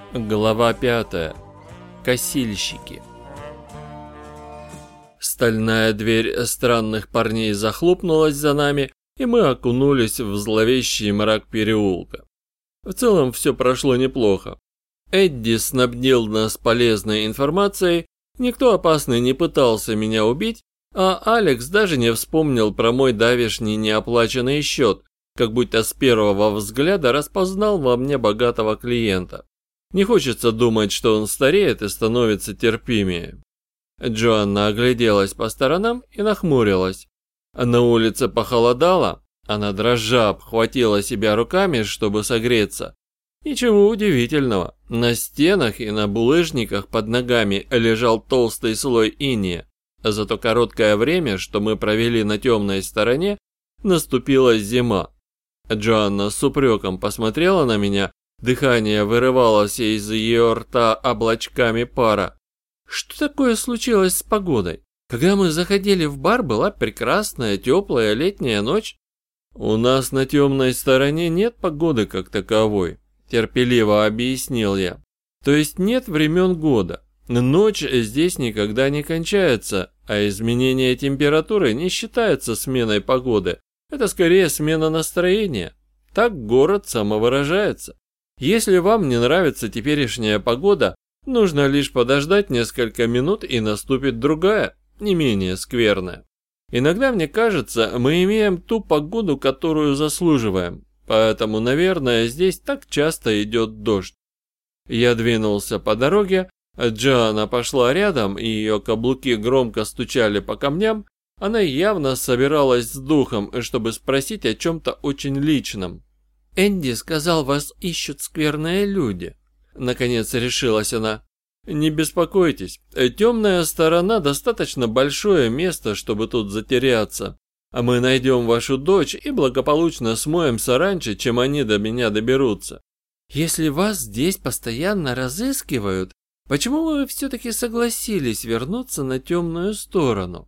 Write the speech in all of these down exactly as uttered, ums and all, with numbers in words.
Глава пятая. Косильщики. Стальная дверь странных парней захлопнулась за нами, и мы окунулись в зловещий мрак переулка. В целом все прошло неплохо. Эдди снабдил нас полезной информацией, никто опасный не пытался меня убить, а Алекс даже не вспомнил про мой давешний неоплаченный счет, как будто с первого взгляда распознал во мне богатого клиента. Не хочется думать, что он стареет и становится терпимее. Джоанна огляделась по сторонам и нахмурилась. На улице похолодало, она дрожа обхватила себя руками, чтобы согреться. Ничего удивительного, на стенах и на булыжниках под ногами лежал толстый слой инея. За то короткое время, что мы провели на темной стороне, наступила зима. Джоанна с упреком посмотрела на меня, дыхание вырывалось из ее рта облачками пара. Что такое случилось с погодой? Когда мы заходили в бар, была прекрасная теплая летняя ночь. У нас на темной стороне нет погоды как таковой, терпеливо объяснил я. То есть нет времен года. Ночь здесь никогда не кончается, а изменение температуры не считается сменой погоды. Это скорее смена настроения. Так город самовыражается. Если вам не нравится теперешняя погода, нужно лишь подождать несколько минут, и наступит другая, не менее скверная. Иногда, мне кажется, мы имеем ту погоду, которую заслуживаем, поэтому, наверное, здесь так часто идет дождь. Я двинулся по дороге, Джоанна пошла рядом, и ее каблуки громко стучали по камням. Она явно собиралась с духом, чтобы спросить о чем-то очень личном. «Энди сказал, вас ищут скверные люди». Наконец решилась она. «Не беспокойтесь, темная сторона достаточно большое место, чтобы тут затеряться. А мы найдем вашу дочь и благополучно смоемся раньше, чем они до меня доберутся». «Если вас здесь постоянно разыскивают, почему вы все-таки согласились вернуться на темную сторону?»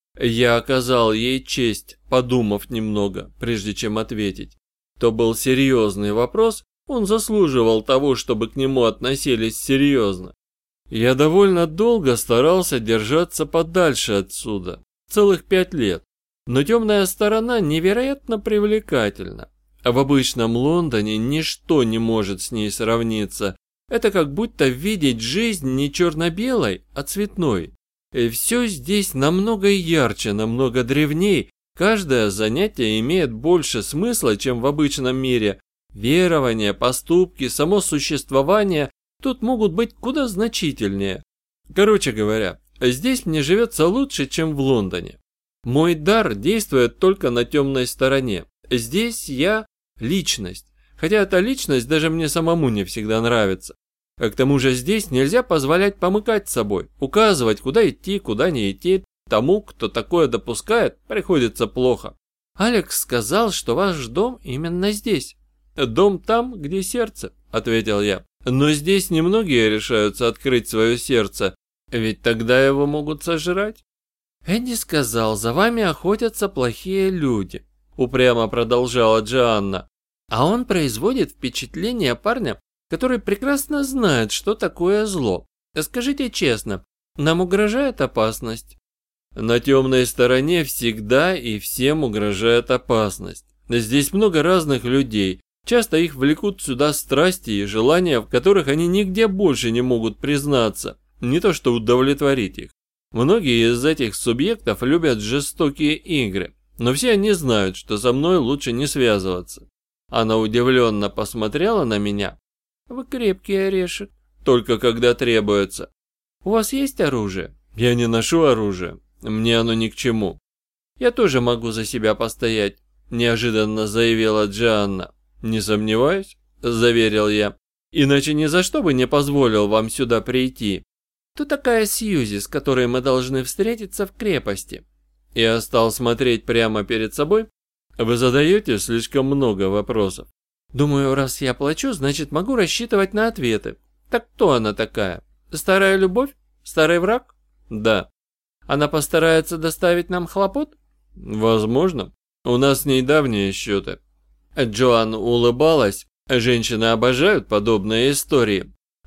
Я оказал ей честь, подумав немного, прежде чем ответить. То был серьезный вопрос, он заслуживал того, чтобы к нему относились серьезно. Я довольно долго старался держаться подальше отсюда, целых пять лет, но темная сторона невероятно привлекательна. А в обычном Лондоне ничто не может с ней сравниться. Это как будто видеть жизнь не черно-белой, а цветной. И все здесь намного ярче, намного древней. Каждое занятие имеет больше смысла, чем в обычном мире. Верования, поступки, само существование тут могут быть куда значительнее. Короче говоря, здесь мне живется лучше, чем в Лондоне. Мой дар действует только на темной стороне. Здесь я личность, хотя эта личность даже мне самому не всегда нравится. А к тому же здесь нельзя позволять помыкать собой, указывать, куда идти, куда не идти. Тому, кто такое допускает, приходится плохо. Алекс сказал, что ваш дом именно здесь. Дом там, где сердце, ответил я. Но здесь немногие решаются открыть свое сердце, ведь тогда его могут сожрать. Энди сказал, за вами охотятся плохие люди, упрямо продолжала Джоанна. А он производит впечатление парня, который прекрасно знает, что такое зло. Скажите честно, нам угрожает опасность? На темной стороне всегда и всем угрожает опасность. Здесь много разных людей, часто их влекут сюда страсти и желания, в которых они нигде больше не могут признаться, не то что удовлетворить их. Многие из этих субъектов любят жестокие игры, но все они знают, что со мной лучше не связываться. Она удивленно посмотрела на меня. Вы крепкий орешек, только когда требуется. У вас есть оружие? Я не ношу оружие. Мне оно ни к чему. Я тоже могу за себя постоять, неожиданно заявила Джоанна. Не сомневаюсь, заверил я. Иначе ни за что бы не позволил вам сюда прийти. Кто такая Сьюзи, с которой мы должны встретиться в крепости? Я стал смотреть прямо перед собой. Вы задаете слишком много вопросов. Думаю, раз я плачу, значит могу рассчитывать на ответы. Так кто она такая? Старая любовь? Старый враг? Да. Она постарается доставить нам хлопот? Возможно. У нас с ней давние счеты. Джоанна улыбалась. Женщины обожают подобные истории.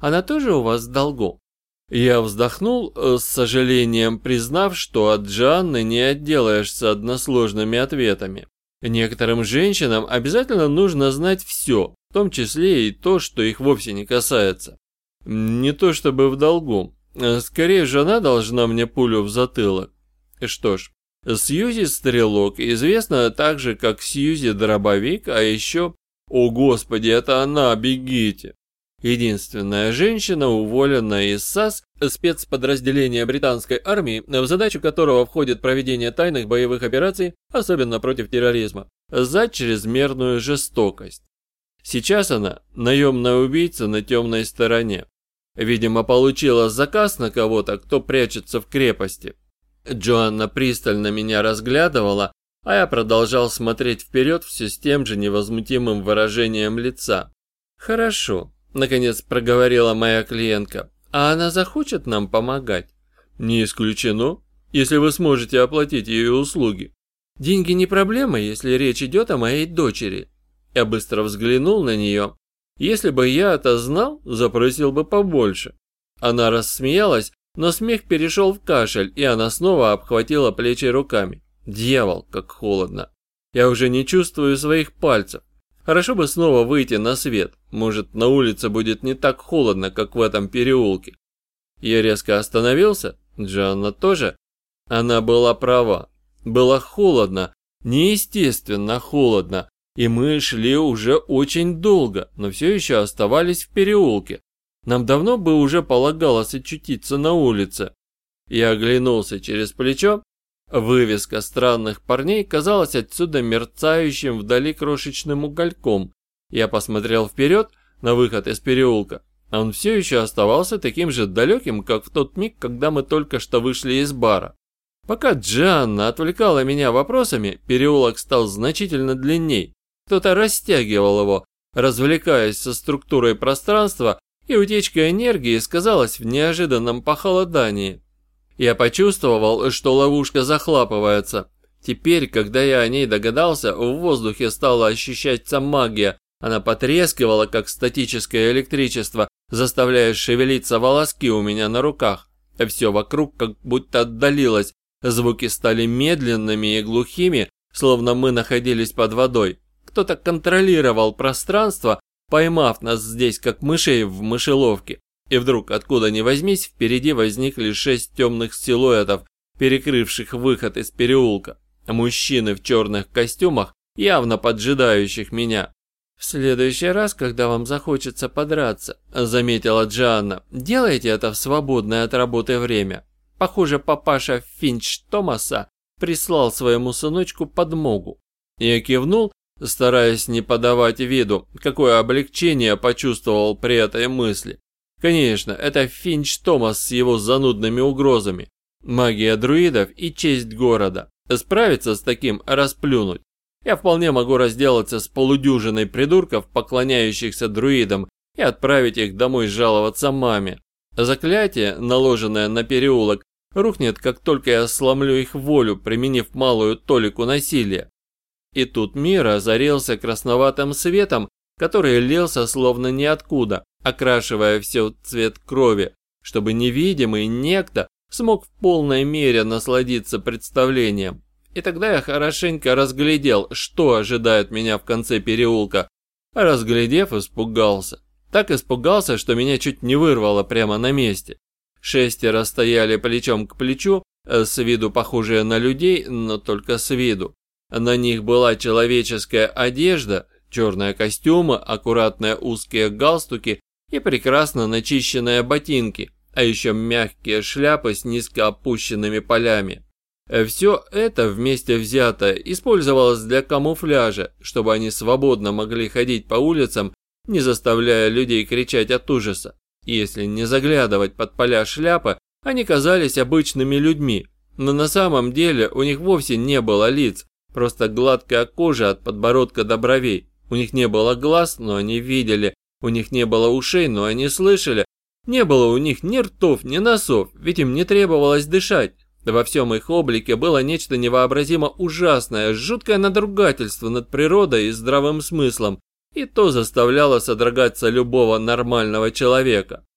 Она тоже у вас в долгу?» Я вздохнул, с сожалением признав, что от Джанны не отделаешься односложными ответами. Некоторым женщинам обязательно нужно знать все, в том числе и то, что их вовсе не касается. Не то чтобы в долгу. Скорее, жена должна мне пулю в затылок. Что ж, Сьюзи Стрелок известна так же, как Сьюзи Дробовик, а еще... О господи, это она, бегите! Единственная женщина, уволенная из САС, спецподразделения британской армии, в задачу которого входит проведение тайных боевых операций, особенно против терроризма, за чрезмерную жестокость. Сейчас она наемная убийца на темной стороне. Видимо, получила заказ на кого-то, кто прячется в крепости. Джоанна пристально меня разглядывала, а я продолжал смотреть вперед все с тем же невозмутимым выражением лица. «Хорошо», — наконец проговорила моя клиентка, «а она захочет нам помогать?» «Не исключено, если вы сможете оплатить ее услуги». «Деньги не проблема, если речь идет о моей дочери». Я быстро взглянул на нее. Если бы я это знал, запросил бы побольше. Она рассмеялась, но смех перешел в кашель, и она снова обхватила плечи руками. Дьявол, как холодно. Я уже не чувствую своих пальцев. Хорошо бы снова выйти на свет. Может, на улице будет не так холодно, как в этом переулке. Я резко остановился. Джанна тоже. Она была права. Было холодно. Неестественно холодно. И мы шли уже очень долго, но все еще оставались в переулке. Нам давно бы уже полагалось очутиться на улице. Я оглянулся через плечо. Вывеска странных парней казалась отсюда мерцающим вдали крошечным угольком. Я посмотрел вперед на выход из переулка. Он все еще оставался таким же далеким, как в тот миг, когда мы только что вышли из бара. Пока Джанна отвлекала меня вопросами, переулок стал значительно длинней. Кто-то растягивал его, развлекаясь со структурой пространства, и утечка энергии сказалась в неожиданном похолодании. Я почувствовал, что ловушка захлапывается. Теперь, когда я о ней догадался, в воздухе стала ощущаться магия. Она потрескивала, как статическое электричество, заставляя шевелиться волоски у меня на руках. Все вокруг как будто отдалилось. Звуки стали медленными и глухими, словно мы находились под водой. Кто-то контролировал пространство, поймав нас здесь, как мышей в мышеловке. И вдруг, откуда ни возьмись, впереди возникли шесть темных силуэтов, перекрывших выход из переулка. Мужчины в черных костюмах, явно поджидающих меня. «В следующий раз, когда вам захочется подраться», — заметила Джанна, — «делайте это в свободное от работы время. Похоже, папаша Финч Томаса прислал своему сыночку подмогу». Я кивнул, стараясь не подавать виду, какое облегчение почувствовал при этой мысли. Конечно, это Финч Томас с его занудными угрозами. Магия друидов и честь города. Справиться с таким – расплюнуть. Я вполне могу разделаться с полудюжиной придурков, поклоняющихся друидам, и отправить их домой жаловаться маме. Заклятие, наложенное на переулок, рухнет, как только я сломлю их волю, применив малую толику насилия. И тут мир озарился красноватым светом, который лился словно ниоткуда, окрашивая все в цвет крови, чтобы невидимый некто смог в полной мере насладиться представлением. И тогда я хорошенько разглядел, что ожидает меня в конце переулка. А разглядев, испугался. Так испугался, что меня чуть не вырвало прямо на месте. Шестеро стояли плечом к плечу, с виду похожие на людей, но только с виду. На них была человеческая одежда, черные костюмы, аккуратные узкие галстуки и прекрасно начищенные ботинки, а еще мягкие шляпы с низко опущенными полями. Все это вместе взятое использовалось для камуфляжа, чтобы они свободно могли ходить по улицам, не заставляя людей кричать от ужаса. Если не заглядывать под поля шляпы, они казались обычными людьми, но на самом деле у них вовсе не было лиц, просто гладкая кожа от подбородка до бровей. У них не было глаз, но они видели, у них не было ушей, но они слышали. Не было у них ни ртов, ни носов, ведь им не требовалось дышать. Во всем их облике было нечто невообразимо ужасное, жуткое надругательство над природой и здравым смыслом, и то заставляло содрогаться любого нормального человека.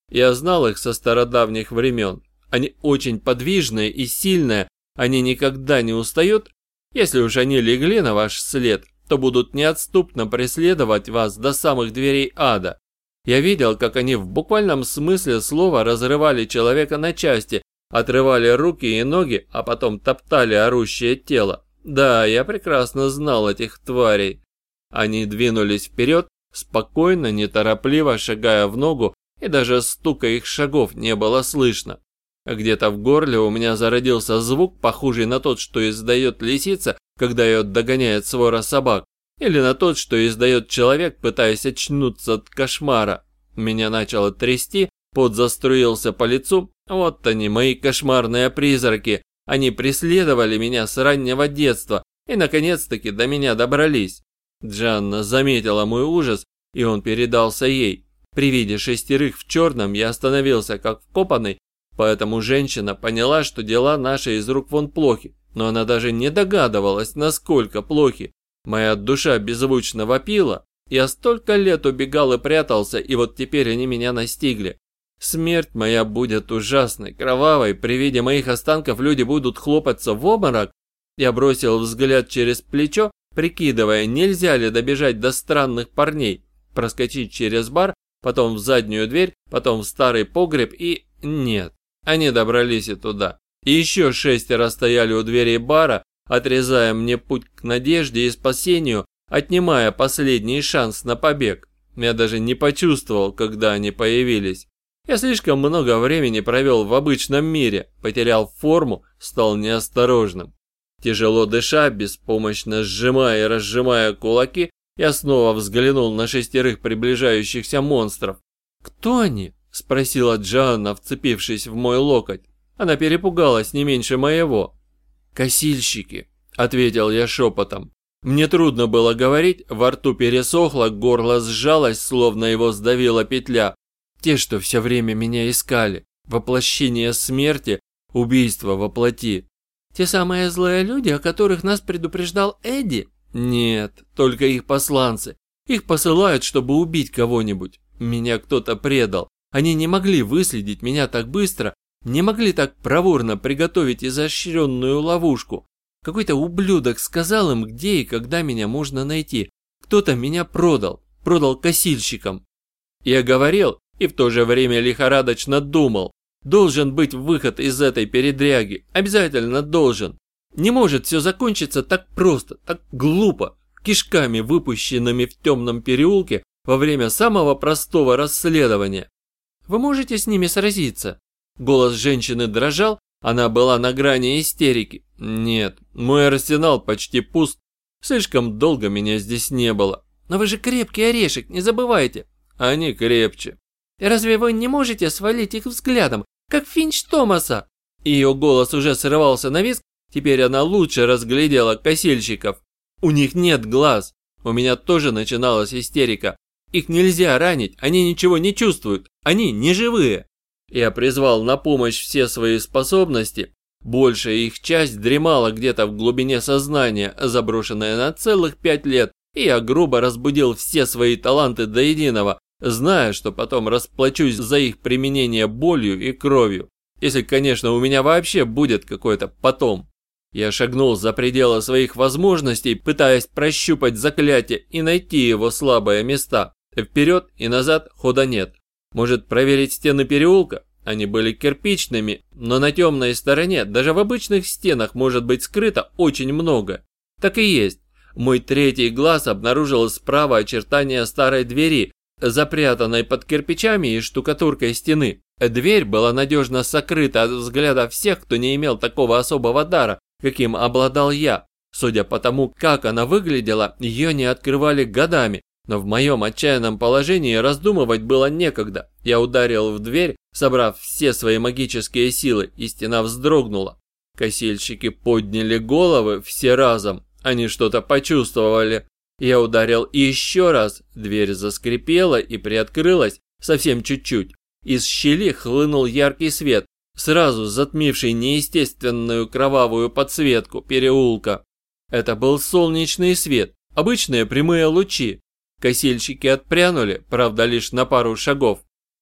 Я знал их со стародавних времен. Они очень подвижные и сильные, они никогда не устают. Если уж они легли на ваш след, то будут неотступно преследовать вас до самых дверей ада. Я видел, как они в буквальном смысле слова разрывали человека на части, отрывали руки и ноги, а потом топтали орущее тело. Да, я прекрасно знал этих тварей. Они двинулись вперед, спокойно, неторопливо шагая в ногу, и даже стука их шагов не было слышно. Где-то в горле у меня зародился звук, похожий на тот, что издает лисица, когда ее догоняет свора собак, или на тот, что издает человек, пытаясь очнуться от кошмара. Меня начало трясти, пот заструился по лицу. Вот они, мои кошмарные призраки. Они преследовали меня с раннего детства и, наконец-таки, до меня добрались. Джанна заметила мой ужас, и он передался ей. При виде шестерых в черном я остановился как вкопанный, поэтому женщина поняла, что дела наши из рук вон плохи, но она даже не догадывалась, насколько плохи. Моя душа беззвучно вопила. Я столько лет убегал и прятался, и вот теперь они меня настигли. Смерть моя будет ужасной, кровавой, при виде моих останков люди будут хлопаться в обморок. Я бросил взгляд через плечо, прикидывая, нельзя ли добежать до странных парней, проскочить через бар, потом в заднюю дверь, потом в старый погреб и... Нет, они добрались и туда. И еще шестеро стояли у дверей бара, отрезая мне путь к надежде и спасению, отнимая последний шанс на побег. Я даже не почувствовал, когда они появились. Я слишком много времени провел в обычном мире, потерял форму, стал неосторожным. Тяжело дыша, беспомощно сжимая и разжимая кулаки, я снова взглянул на шестерых приближающихся монстров. «Кто они?» – спросила Джанна, вцепившись в мой локоть. Она перепугалась не меньше моего. «Косильщики», – ответил я шепотом. Мне трудно было говорить, во рту пересохло, горло сжалось, словно его сдавила петля. Те, что все время меня искали. Воплощение смерти, убийство воплоти. Те самые злые люди, о которых нас предупреждал Эдди? Нет, только их посланцы. Их посылают, чтобы убить кого-нибудь. Меня кто-то предал. Они не могли выследить меня так быстро, не могли так проворно приготовить изощренную ловушку. Какой-то ублюдок сказал им, где и когда меня можно найти. Кто-то меня продал, продал косильщикам. Я говорил и в то же время лихорадочно думал. Должен быть выход из этой передряги, обязательно должен. Не может все закончиться так просто, так глупо, кишками, выпущенными в темном переулке во время самого простого расследования. Вы можете с ними сразиться? Голос женщины дрожал, она была на грани истерики. Нет, мой арсенал почти пуст, слишком долго меня здесь не было. Но вы же крепкий орешек, не забывайте. Они крепче. Разве вы не можете свалить их взглядом, как Финч Томаса? Ее голос уже срывался на визг, теперь она лучше разглядела косильщиков. У них нет глаз. У меня тоже начиналась истерика. Их нельзя ранить, они ничего не чувствуют, они не живые. Я призвал на помощь все свои способности. Большая их часть дремала где-то в глубине сознания, заброшенная на целых пять лет, и я грубо разбудил все свои таланты до единого, зная, что потом расплачусь за их применение болью и кровью. Если, конечно, у меня вообще будет какой-то потом. Я шагнул за пределы своих возможностей, пытаясь прощупать заклятие и найти его слабые места. Вперед и назад хода нет. Может, проверить стены переулка? Они были кирпичными, но на темной стороне, даже в обычных стенах, может быть скрыто очень много. Так и есть. Мой третий глаз обнаружил справа очертания старой двери, запрятанной под кирпичами и штукатуркой стены. Дверь была надежно сокрыта от взгляда всех, кто не имел такого особого дара, каким обладал я. Судя по тому, как она выглядела, ее не открывали годами. Но в моем отчаянном положении раздумывать было некогда. Я ударил в дверь, собрав все свои магические силы, и стена вздрогнула. Косильщики подняли головы все разом. Они что-то почувствовали. Я ударил еще раз, дверь заскрипела и приоткрылась совсем чуть-чуть. Из щели хлынул яркий свет, сразу затмивший неестественную кровавую подсветку переулка. Это был солнечный свет, обычные прямые лучи. Косильщики отпрянули, правда лишь на пару шагов.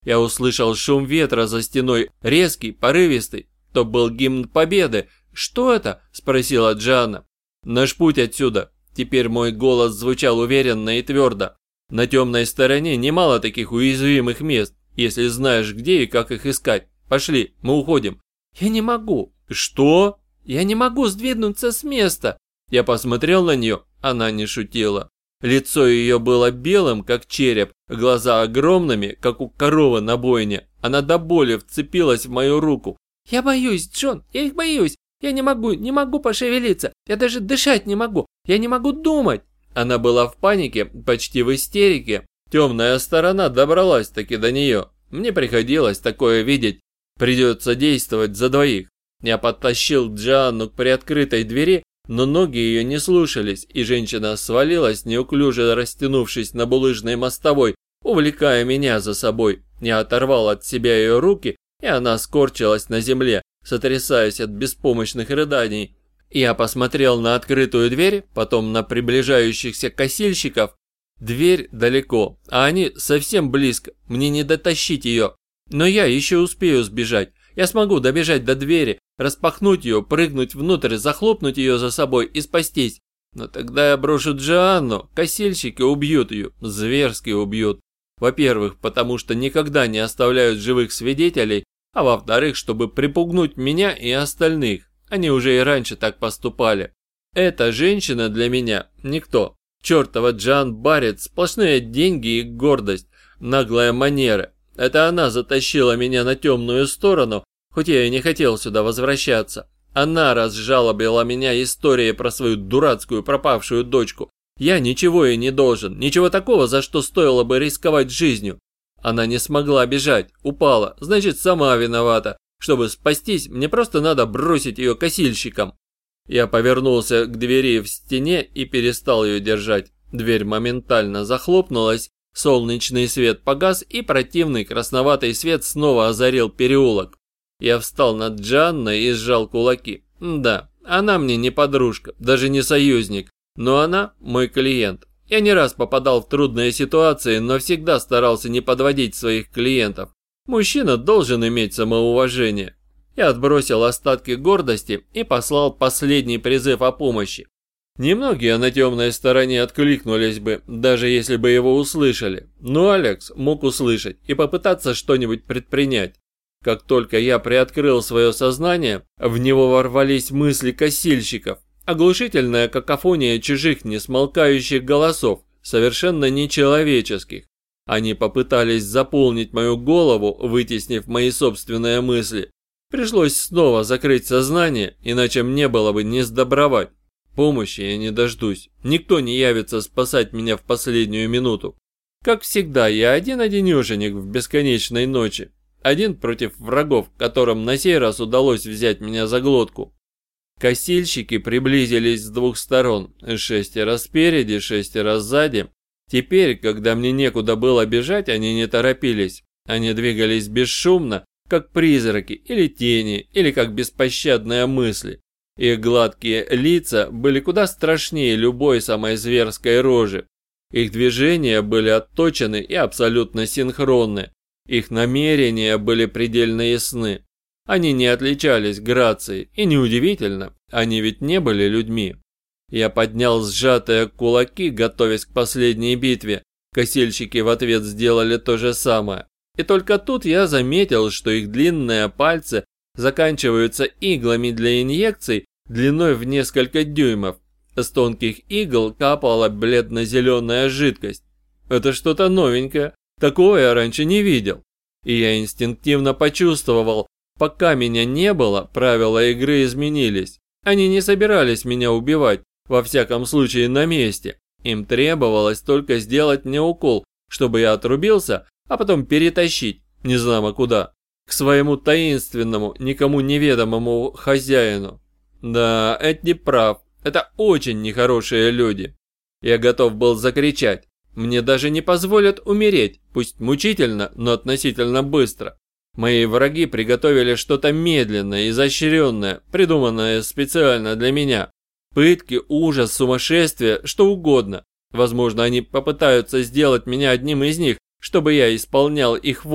Я услышал шум ветра за стеной, резкий, порывистый. То был гимн победы. «Что это?» – спросила Джоанна. «Наш путь отсюда». Теперь мой голос звучал уверенно и твердо. «На темной стороне немало таких уязвимых мест, если знаешь, где и как их искать. Пошли, мы уходим». «Я не могу». «Что?» «Я не могу сдвинуться с места». Я посмотрел на нее, она не шутила. Лицо ее было белым, как череп, глаза огромными, как у коровы на бойне. Она до боли вцепилась в мою руку. «Я боюсь, Джон, я их боюсь. Я не могу, не могу пошевелиться. Я даже дышать не могу. Я не могу думать». Она была в панике, почти в истерике. Темная сторона добралась-таки до нее. Мне приходилось такое видеть. Придется действовать за двоих. Я подтащил Джоанну к приоткрытой двери, но ноги ее не слушались, и женщина свалилась, неуклюже растянувшись на булыжной мостовой, увлекая меня за собой. Я оторвал от себя ее руки, и она скорчилась на земле, сотрясаясь от беспомощных рыданий. Я посмотрел на открытую дверь, потом на приближающихся косильщиков. Дверь далеко, а они совсем близко, мне не дотащить ее. Но я еще успею сбежать. Я смогу добежать до двери, распахнуть ее, прыгнуть внутрь, захлопнуть ее за собой и спастись. Но тогда я брошу Джоанну, косильщики убьют ее, зверски убьют. Во-первых, потому что никогда не оставляют живых свидетелей, а во-вторых, чтобы припугнуть меня и остальных. Они уже и раньше так поступали. Эта женщина для меня никто. Чертова Джоан Барретт, сплошные деньги и гордость, наглая манера. Это она затащила меня на темную сторону, хоть я и не хотел сюда возвращаться. Она разжалобила меня историей про свою дурацкую пропавшую дочку. Я ничего ей не должен, ничего такого, за что стоило бы рисковать жизнью. Она не смогла бежать, упала, значит, сама виновата. Чтобы спастись, мне просто надо бросить ее косильщикам. Я повернулся к двери в стене и перестал ее держать. Дверь моментально захлопнулась, солнечный свет погас, и противный красноватый свет снова озарил переулок. Я встал над Джоанной и сжал кулаки. Да, она мне не подружка, даже не союзник, но она мой клиент. Я не раз попадал в трудные ситуации, но всегда старался не подводить своих клиентов. Мужчина должен иметь самоуважение. Я отбросил остатки гордости и послал последний призыв о помощи. Немногие на темной стороне откликнулись бы, даже если бы его услышали. Но Алекс мог услышать и попытаться что-нибудь предпринять. Как только я приоткрыл свое сознание, в него ворвались мысли косильщиков. Оглушительная какофония чужих несмолкающих голосов, совершенно нечеловеческих. Они попытались заполнить мою голову, вытеснив мои собственные мысли. Пришлось снова закрыть сознание, иначе мне было бы не сдобровать. Помощи я не дождусь. Никто не явится спасать меня в последнюю минуту. Как всегда, я один-одинешенек в бесконечной ночи. Один против врагов, которым на сей раз удалось взять меня за глотку. Косильщики приблизились с двух сторон. Шестеро спереди, шестеро сзади. Теперь, когда мне некуда было бежать, они не торопились. Они двигались бесшумно, как призраки или тени, или как беспощадные мысли. Их гладкие лица были куда страшнее любой самой зверской рожи. Их движения были отточены и абсолютно синхронны. Их намерения были предельно ясны. Они не отличались грацией, и неудивительно, они ведь не были людьми. Я поднял сжатые кулаки, готовясь к последней битве. Косильщики в ответ сделали то же самое. И только тут я заметил, что их длинные пальцы заканчиваются иглами для инъекций длиной в несколько дюймов. С тонких игл капала бледно-зеленая жидкость. Это что-то новенькое, такого я раньше не видел. И я инстинктивно почувствовал, пока меня не было, правила игры изменились. Они не собирались меня убивать, во всяком случае на месте. Им требовалось только сделать мне укол, чтобы я отрубился, а потом перетащить, не знамо куда, к своему таинственному, никому неведомому хозяину. Да, Эдди прав, это очень нехорошие люди. Я готов был закричать. Мне даже не позволят умереть, пусть мучительно, но относительно быстро. Мои враги приготовили что-то медленное, изощренное, придуманное специально для меня. Пытки, ужас, сумасшествие, что угодно. Возможно, они попытаются сделать меня одним из них, чтобы я исполнял их волю.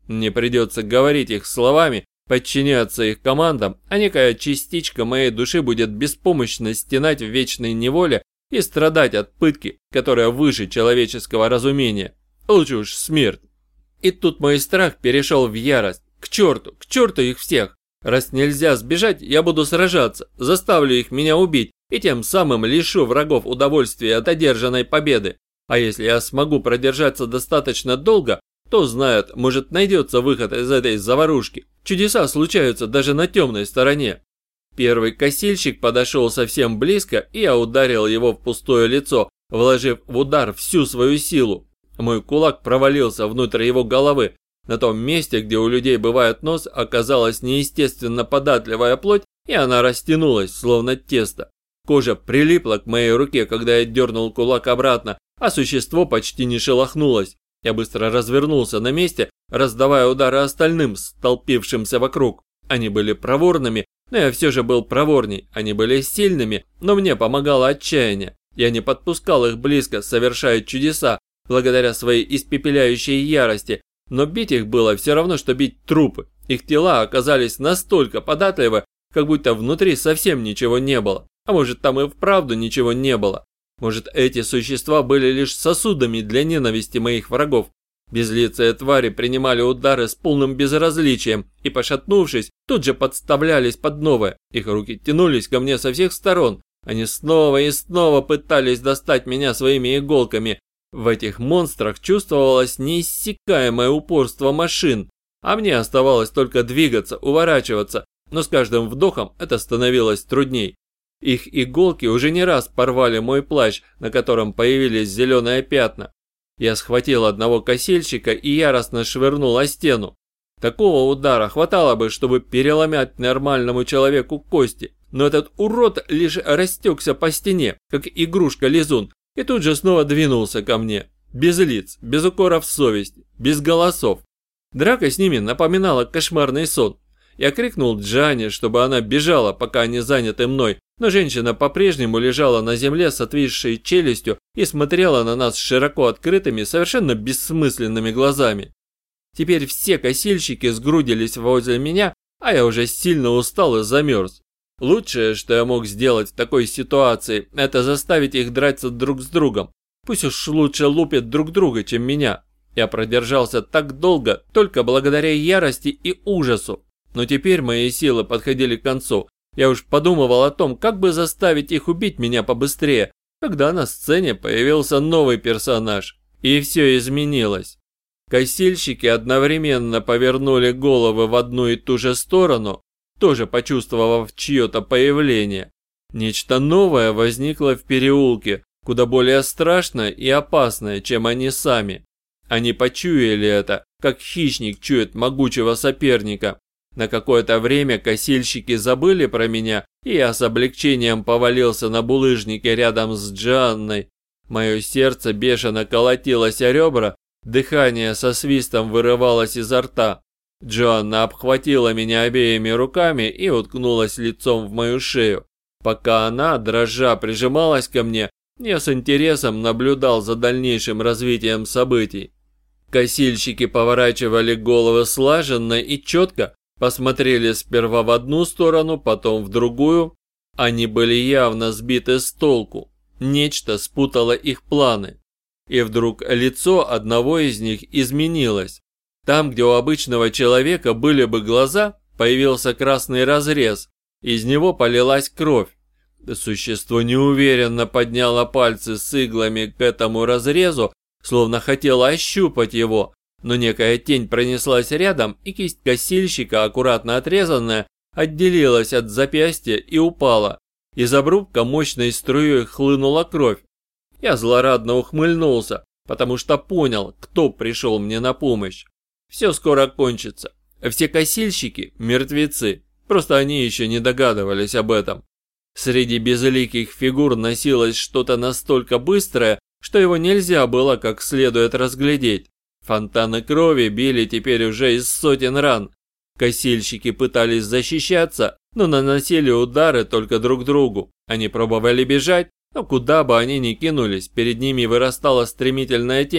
Мне придется говорить их словами, подчиняться их командам, а некая частичка моей души будет беспомощно стенать в вечной неволе и страдать от пытки, которая выше человеческого разумения. Лучше уж смерть. И тут мой страх перешел в ярость. К черту, к черту их всех. Раз нельзя сбежать, я буду сражаться, заставлю их меня убить и тем самым лишу врагов удовольствия от одержанной победы. А если я смогу продержаться достаточно долго, кто знает, может найдется выход из этой заварушки. Чудеса случаются даже на темной стороне. Первый косильщик подошел совсем близко, и я ударил его в пустое лицо, вложив в удар всю свою силу. Мой кулак провалился внутрь его головы. На том месте, где у людей бывает нос, оказалась неестественно податливая плоть, и она растянулась, словно тесто. Кожа прилипла к моей руке, когда я дернул кулак обратно, а существо почти не шелохнулось. Я быстро развернулся на месте, раздавая удары остальным, столпившимся вокруг. Они были проворными, но я все же был проворней. Они были сильными, но мне помогало отчаяние. Я не подпускал их близко, совершая чудеса, благодаря своей испепеляющей ярости, но бить их было все равно, что бить трупы. Их тела оказались настолько податливы, как будто внутри совсем ничего не было. А может, там и вправду ничего не было. Может, эти существа были лишь сосудами для ненависти моих врагов. Безлицые твари принимали удары с полным безразличием и, пошатнувшись, тут же подставлялись под новое. Их руки тянулись ко мне со всех сторон. Они снова и снова пытались достать меня своими иголками. В этих монстрах чувствовалось неиссякаемое упорство машин, а мне оставалось только двигаться, уворачиваться, но с каждым вдохом это становилось трудней. Их иголки уже не раз порвали мой плащ, на котором появились зеленые пятна. Я схватил одного косильщика и яростно швырнул о стену. Такого удара хватало бы, чтобы переломать нормальному человеку кости, но этот урод лишь растекся по стене, как игрушка-лизун, и тут же снова двинулся ко мне. Без лиц, без укоров совести, без голосов. Драка с ними напоминала кошмарный сон. Я крикнул Джане, чтобы она бежала, пока они заняты мной, но женщина по-прежнему лежала на земле с отвисшей челюстью и смотрела на нас широко открытыми, совершенно бессмысленными глазами. Теперь все косильщики сгрудились возле меня, а я уже сильно устал и замерз. Лучшее, что я мог сделать в такой ситуации, это заставить их драться друг с другом. Пусть уж лучше лупят друг друга, чем меня. Я продержался так долго только благодаря ярости и ужасу. Но теперь мои силы подходили к концу. Я уж подумывал о том, как бы заставить их убить меня побыстрее, когда на сцене появился новый персонаж. И все изменилось. Косильщики одновременно повернули головы в одну и ту же сторону, тоже почувствовав чье-то появление. Нечто новое возникло в переулке, куда более страшное и опасное, чем они сами. Они почуяли это, как хищник чует могучего соперника. На какое-то время косильщики забыли про меня, и я с облегчением повалился на булыжнике рядом с Джанной. Мое сердце бешено колотилось о ребра, дыхание со свистом вырывалось изо рта. Джоанна обхватила меня обеими руками и уткнулась лицом в мою шею. Пока она, дрожа, прижималась ко мне, я с интересом наблюдал за дальнейшим развитием событий. Косильщики поворачивали головы слаженно и четко, посмотрели сперва в одну сторону, потом в другую. Они были явно сбиты с толку. Нечто спутало их планы. И вдруг лицо одного из них изменилось. Там, где у обычного человека были бы глаза, появился красный разрез. Из него полилась кровь. Существо неуверенно подняло пальцы с иглами к этому разрезу, словно хотело ощупать его. Но некая тень пронеслась рядом, и кисть косильщика, аккуратно отрезанная, отделилась от запястья и упала. Из обрубка мощной струей хлынула кровь. Я злорадно ухмыльнулся, потому что понял, кто пришел мне на помощь. Все скоро кончится. Все косильщики – мертвецы, просто они еще не догадывались об этом. Среди безликих фигур носилось что-то настолько быстрое, что его нельзя было как следует разглядеть. Фонтаны крови били теперь уже из сотен ран. Косильщики пытались защищаться, но наносили удары только друг другу. Они пробовали бежать, но куда бы они ни кинулись, перед ними вырастала стремительная тень,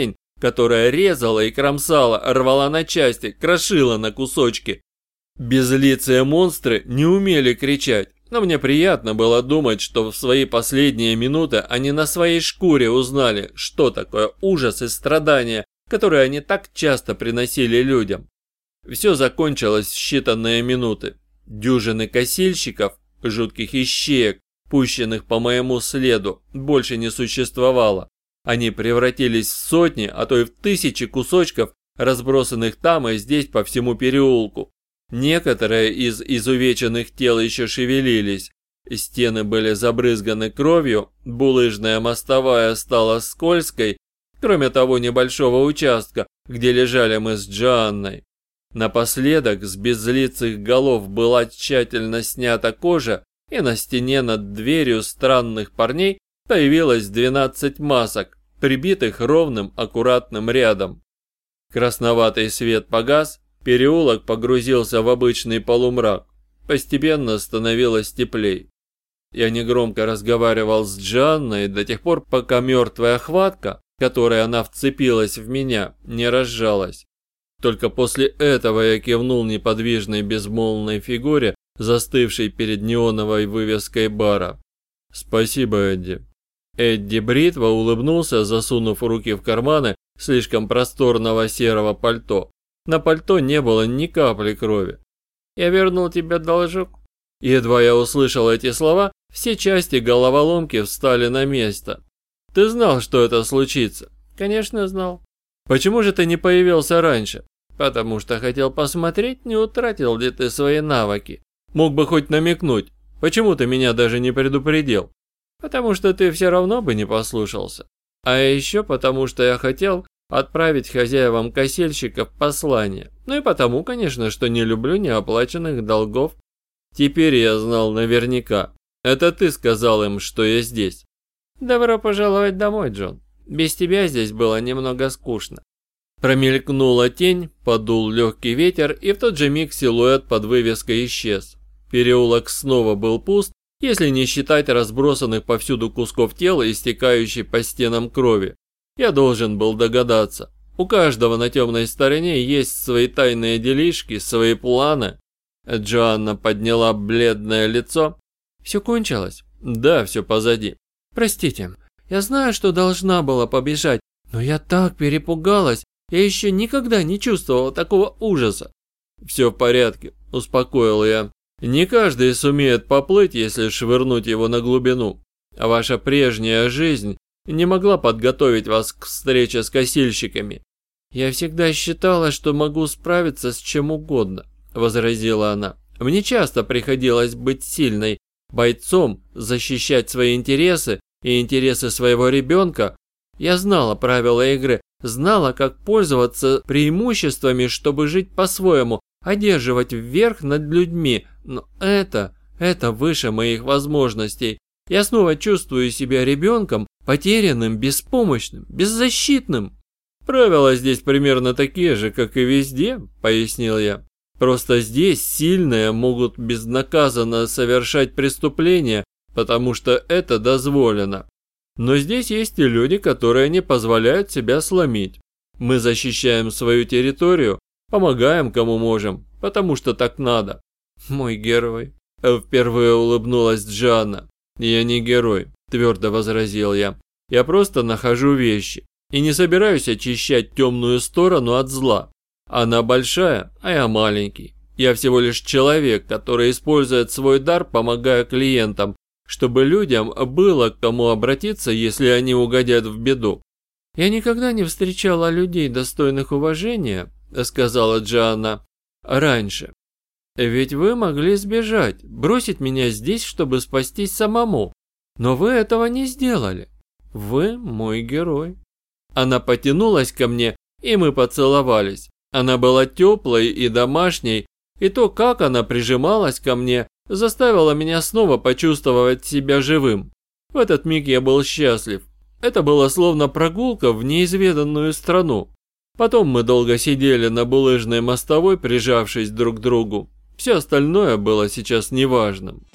которая резала и кромсала, рвала на части, крошила на кусочки. Безлицые монстры не умели кричать, но мне приятно было думать, что в свои последние минуты они на своей шкуре узнали, что такое ужас и страдания, которые они так часто приносили людям. Все закончилось в считанные минуты. Дюжины косильщиков, жутких ищеек, пущенных по моему следу, больше не существовало. Они превратились в сотни, а то и в тысячи кусочков, разбросанных там и здесь по всему переулку. Некоторые из изувеченных тел еще шевелились. Стены были забрызганы кровью, булыжная мостовая стала скользкой, кроме того небольшого участка, где лежали мы с Джоанной. Напоследок с безлицых голов была тщательно снята кожа, и на стене над дверью странных парней появилось двенадцать масок, прибитых ровным аккуратным рядом. Красноватый свет погас, переулок погрузился в обычный полумрак. Постепенно становилось теплей. Я негромко разговаривал с Джоанной до тех пор, пока мертвая хватка, которой она вцепилась в меня, не разжалась. Только после этого я кивнул неподвижной безмолвной фигуре, застывшей перед неоновой вывеской бара. «Спасибо, Эдди». Эдди Бритва улыбнулся, засунув руки в карманы слишком просторного серого пальто. На пальто не было ни капли крови. «Я вернул тебе должок». Едва я услышал эти слова, все части головоломки встали на место. «Ты знал, что это случится?» «Конечно знал». «Почему же ты не появился раньше?» «Потому что хотел посмотреть, не утратил ли ты свои навыки. Мог бы хоть намекнуть. Почему ты меня даже не предупредил?» «Потому что ты все равно бы не послушался. А еще потому, что я хотел отправить хозяевам косельщиков послание. Ну и потому, конечно, что не люблю неоплаченных долгов. Теперь я знал наверняка. Это ты сказал им, что я здесь». «Добро пожаловать домой, Джон. Без тебя здесь было немного скучно». Промелькнула тень, подул легкий ветер, и в тот же миг силуэт под вывеской исчез. Переулок снова был пуст, если не считать разбросанных повсюду кусков тела и стекающей по стенам крови. Я должен был догадаться. У каждого на темной стороне есть свои тайные делишки, свои планы. Джоанна подняла бледное лицо. «Все кончилось?» «Да, все позади». «Простите, я знаю, что должна была побежать, но я так перепугалась. Я еще никогда не чувствовала такого ужаса». «Все в порядке», – успокоил я. «Не каждый сумеет поплыть, если швырнуть его на глубину. А ваша прежняя жизнь не могла подготовить вас к встрече с косильщиками». «Я всегда считала, что могу справиться с чем угодно», – возразила она. «Мне часто приходилось быть сильной, бойцом, защищать свои интересы и интересы своего ребенка. Я знала правила игры, знала, как пользоваться преимуществами, чтобы жить по-своему, одерживать вверх над людьми, но это, это выше моих возможностей. Я снова чувствую себя ребенком, потерянным, беспомощным, беззащитным». «Правила здесь примерно такие же, как и везде», – пояснил я. «Просто здесь сильные могут безнаказанно совершать преступления, потому что это дозволено. Но здесь есть и люди, которые не позволяют себя сломить. Мы защищаем свою территорию, помогаем кому можем, потому что так надо». «Мой герой», – впервые улыбнулась Джоанна. «Я не герой», – твердо возразил я. «Я просто нахожу вещи и не собираюсь очищать темную сторону от зла. Она большая, а я маленький. Я всего лишь человек, который использует свой дар, помогая клиентам, чтобы людям было к кому обратиться, если они угодят в беду». «Я никогда не встречала людей, достойных уважения», – сказала Джоанна, – «раньше. Ведь вы могли сбежать, бросить меня здесь, чтобы спастись самому. Но вы этого не сделали. Вы мой герой». Она потянулась ко мне, и мы поцеловались. Она была теплой и домашней, и то, как она прижималась ко мне, заставило меня снова почувствовать себя живым. В этот миг я был счастлив. Это было словно прогулка в неизведанную страну. Потом мы долго сидели на булыжной мостовой, прижавшись друг к другу. Все остальное было сейчас неважным.